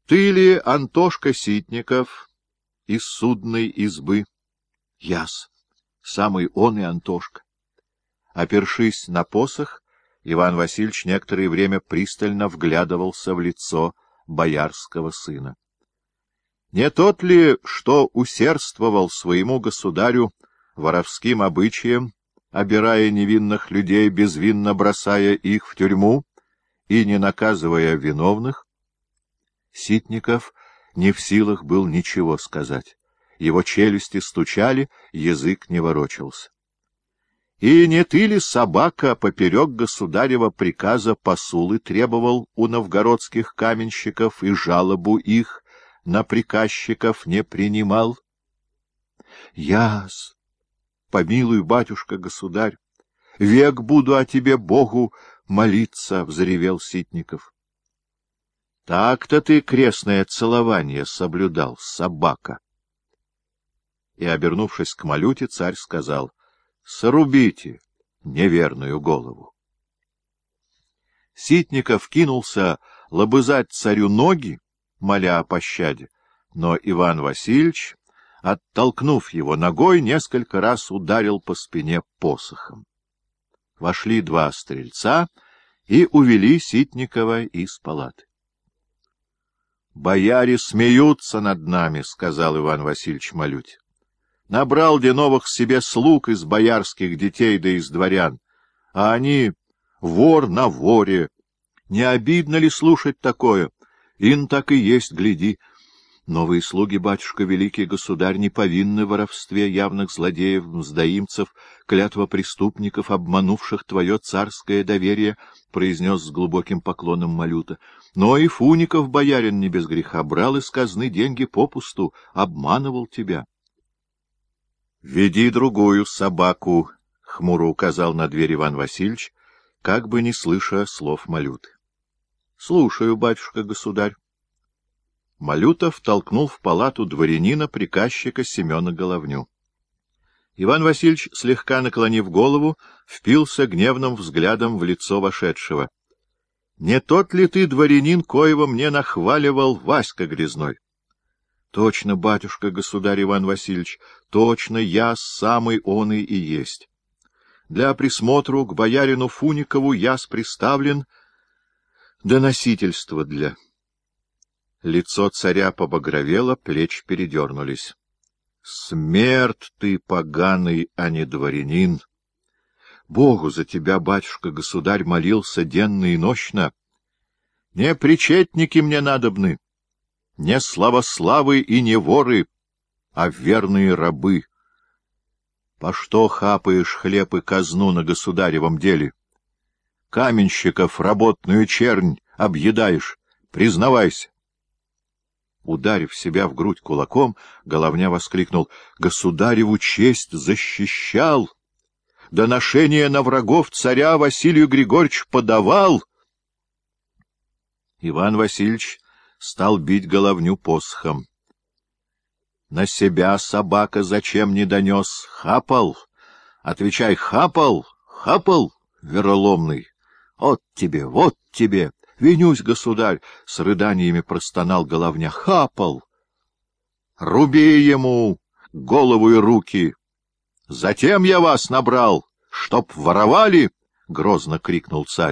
Ты ли Антошка Ситников из судной избы? Яс, самый он и Антошка. Опершись на посох, Иван Васильевич некоторое время пристально вглядывался в лицо боярского сына. Не тот ли, что усердствовал своему государю воровским обычаем, обирая невинных людей, безвинно бросая их в тюрьму и не наказывая виновных? Ситников не в силах был ничего сказать. Его челюсти стучали, язык не ворочался. И не ты ли, собака, поперек государева приказа посулы требовал у новгородских каменщиков и жалобу их на приказчиков не принимал? Яс, помилуй, батюшка-государь, век буду о тебе, Богу, молиться, — взревел Ситников. Так-то ты крестное целование соблюдал, собака. И, обернувшись к Малюте, царь сказал: срубите неверную голову. Ситников кинулся лобызать царю ноги, моля о пощаде, но Иван Васильевич, оттолкнув его ногой, несколько раз ударил по спине посохом. Вошли два стрельца и увели Ситникова из палаты. — Бояре смеются над нами, — сказал Иван Васильевич Малюте. Набрал де новых себе слуг из боярских детей да из дворян, а они вор на воре. Не обидно ли слушать такое? Ин так и есть, гляди. Новые слуги, батюшка, великий государь, не повинны в воровстве явных злодеев, мздоимцев, клятва преступников, обманувших твое царское доверие, — произнес с глубоким поклоном Малюта. Но и Фуников, боярин, не без греха, брал из казны деньги попусту, обманывал тебя. — Веди другую собаку, — хмуро указал на дверь Иван Васильевич, как бы не слыша слов Малюты. — Слушаю, батюшка-государь. Малюта втолкнул в палату дворянина, приказчика Семена Головню. Иван Васильевич, слегка наклонив голову, впился гневным взглядом в лицо вошедшего. — Не тот ли ты, дворянин, коего мне нахваливал Васька Грязной? — Точно, батюшка-государь Иван Васильевич, точно я самый он и есть. Для присмотру к боярину Фуникову яс приставлен, доносительство для... Лицо царя побагровело, плечи передернулись. — Смерть ты, поганый, а не дворянин! Богу за тебя, батюшка-государь, молился денно и нощно. Не причетники мне надобны, не славославы и не воры, а верные рабы. По что хапаешь хлеб и казну на государевом деле? Каменщиков работную чернь объедаешь, признавайся. Ударив себя в грудь кулаком, Головня воскликнул: — Государеву честь защищал! Доношение на врагов царя Василию Григорьевичу подавал! Иван Васильевич стал бить Головню посохом. — На себя собака зачем не донес? Хапал? Отвечай, хапал? Хапал, вероломный? Вот тебе, вот тебе! Винюсь, государь! — с рыданиями простонал Головня. — Хапал! — Руби ему голову и руки! Затем я вас набрал, чтоб воровали! — грозно крикнул царь.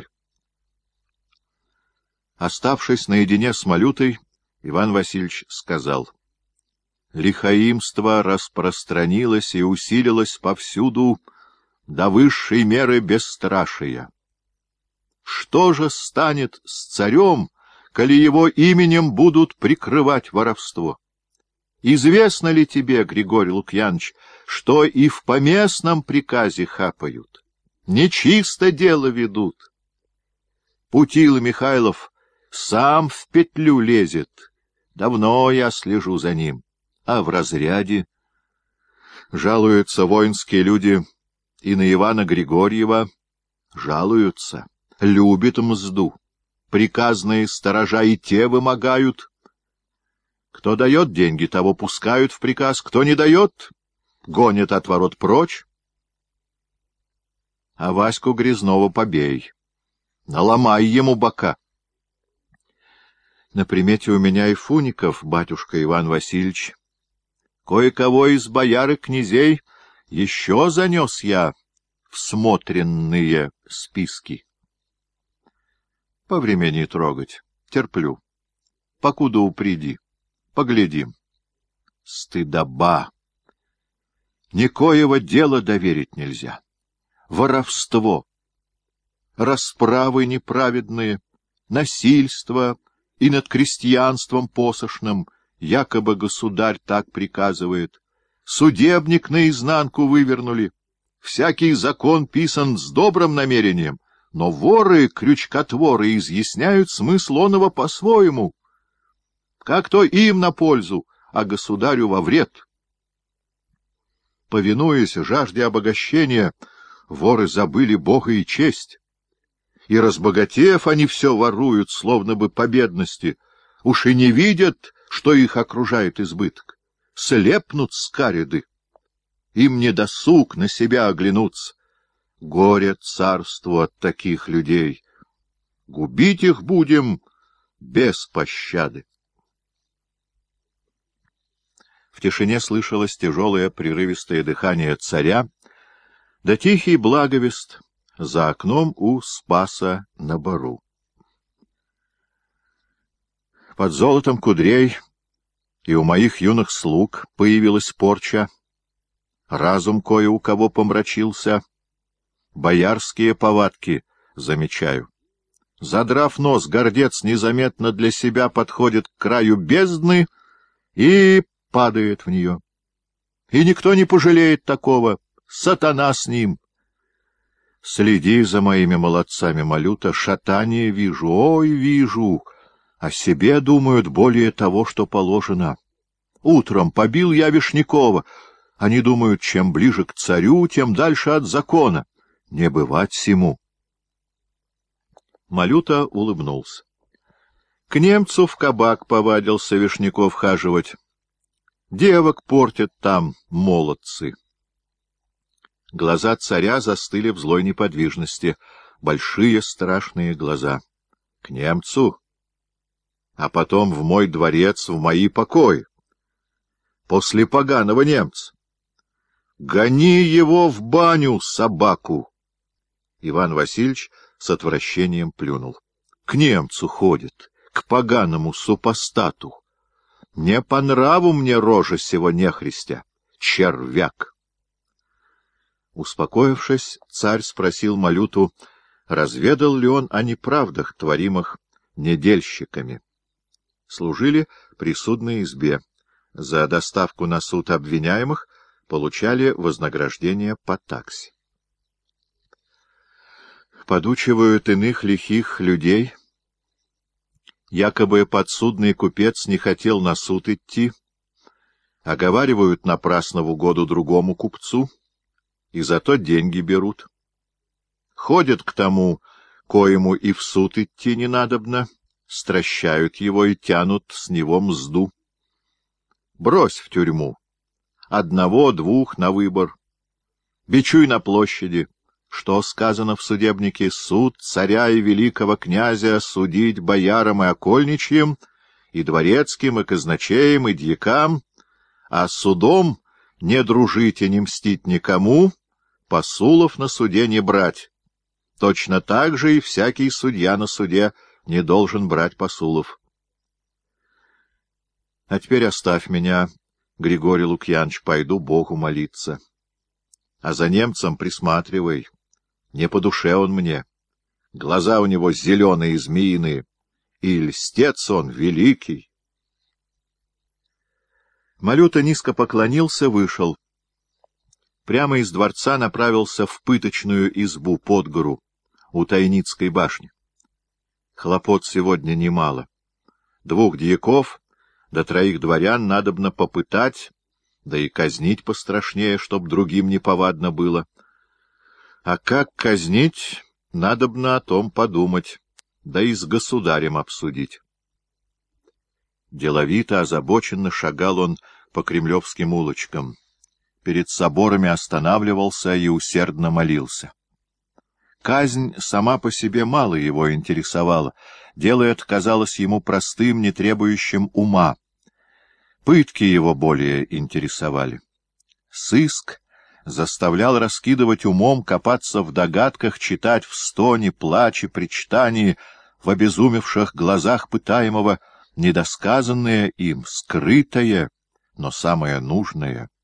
Оставшись наедине с Малютой, Иван Васильевич сказал: — Лихаимство распространилось и усилилось повсюду до высшей меры бесстрашия. Что же станет с царем, коли его именем будут прикрывать воровство? Известно ли тебе, Григорий Лукьянович, что и в поместном приказе хапают? Нечисто дело ведут. Путила Михайлов сам в петлю лезет. Давно я слежу за ним. А в разряде жалуются воинские люди и на Ивана Григорьева, жалуются. Любит мзду. Приказные сторожа и те вымогают. Кто дает деньги, того пускают в приказ, кто не дает, гонят от ворот прочь. А Ваську Грязного побей, наломай ему бока. На примете у меня и Фуников, батюшка Иван Васильевич. Кое-кого из бояр и князей еще занес я в смотренные списки. По времени трогать. Терплю. Покуда упреди. Поглядим. Стыдоба. Никоего дела доверить нельзя. Воровство, расправы неправедные, насильство и над крестьянством посошным, якобы государь так приказывает. Судебник наизнанку вывернули. Всякий закон писан с добрым намерением, но воры, крючкотворы изъясняют смысл оного по-своему. Как то им на пользу, а государю во вред. Повинуясь жажде обогащения, воры забыли Бога и честь. И, разбогатев, они все воруют, словно бы по бедности. Уж и не видят, что их окружает избыток. Слепнут скариды. Им не досуг на себя оглянуться. Горе царству от таких людей. Губить их будем без пощады. В тишине слышалось тяжелое прерывистое дыхание царя, да тихий благовест за окном у Спаса на Бору. Под золотом кудрей и у моих юных слуг появилась порча, разум кое у кого помрачился, боярские повадки замечаю. Задрав нос, гордец незаметно для себя подходит к краю бездны и падает в нее. И никто не пожалеет такого. Сатана с ним. Следи за моими молодцами, Малюта, шатание вижу, ой, вижу. О себе думают более того, что положено. Утром побил я Вишнякова. Они думают, чем ближе к царю, тем дальше от закона. Не бывать сему. Малюта улыбнулся. К немцу в кабак повадился Вишняков хаживать. Девок портят там молодцы. Глаза царя застыли в злой неподвижности, большие страшные глаза. К немцу, а потом в мой дворец, в мои покои. После поганого немца. Гони его в баню, собаку! Иван Васильевич с отвращением плюнул. К немцу ходит, к поганому супостату. Не по нраву мне рожа сего нехристя, червяк. Успокоившись, царь спросил Малюту, разведал ли он о неправдах, творимых недельщиками. Служили при судной избе. За доставку на суд обвиняемых получали вознаграждение по таксе. Подучивают иных лихих людей. Якобы подсудный купец не хотел на суд идти, оговаривают напрасно в угоду другому купцу, и зато деньги берут. Ходят к тому, коему и в суд идти не надобно, стращают его и тянут с него мзду. Брось в тюрьму. Одного-двух на выбор. Бичуй на площади. Что сказано в судебнике? Суд царя и великого князя судить боярам и окольничьим, и дворецким, и казначеям, и дьякам, а судом не дружить и не мстить никому, посулов на суде не брать. Точно так же и всякий судья на суде не должен брать посулов. А теперь оставь меня, Григорий Лукьянович, пойду Богу молиться. А за немцем присматривай. Не по душе он мне. Глаза у него зеленые, змеиные, и льстец он великий. Малюта низко поклонился, вышел. Прямо из дворца направился в пыточную избу под гору, у Тайницкой башни. Хлопот сегодня немало. 2 дьяков до 3 дворян надобно попытать, да и казнить пострашнее, чтоб другим неповадно было. А как казнить, надобно о том подумать, да и с государем обсудить. Деловито, озабоченно шагал он по кремлевским улочкам. Перед соборами останавливался и усердно молился. казнь сама по себе мало его интересовала. Дело это казалось ему простым, не требующим ума. Пытки его более интересовали. Сыск заставлял раскидывать умом, копаться в догадках, читать в стоне, плаче, причитании, в обезумевших глазах пытаемого недосказанное им, скрытое, но самое нужное.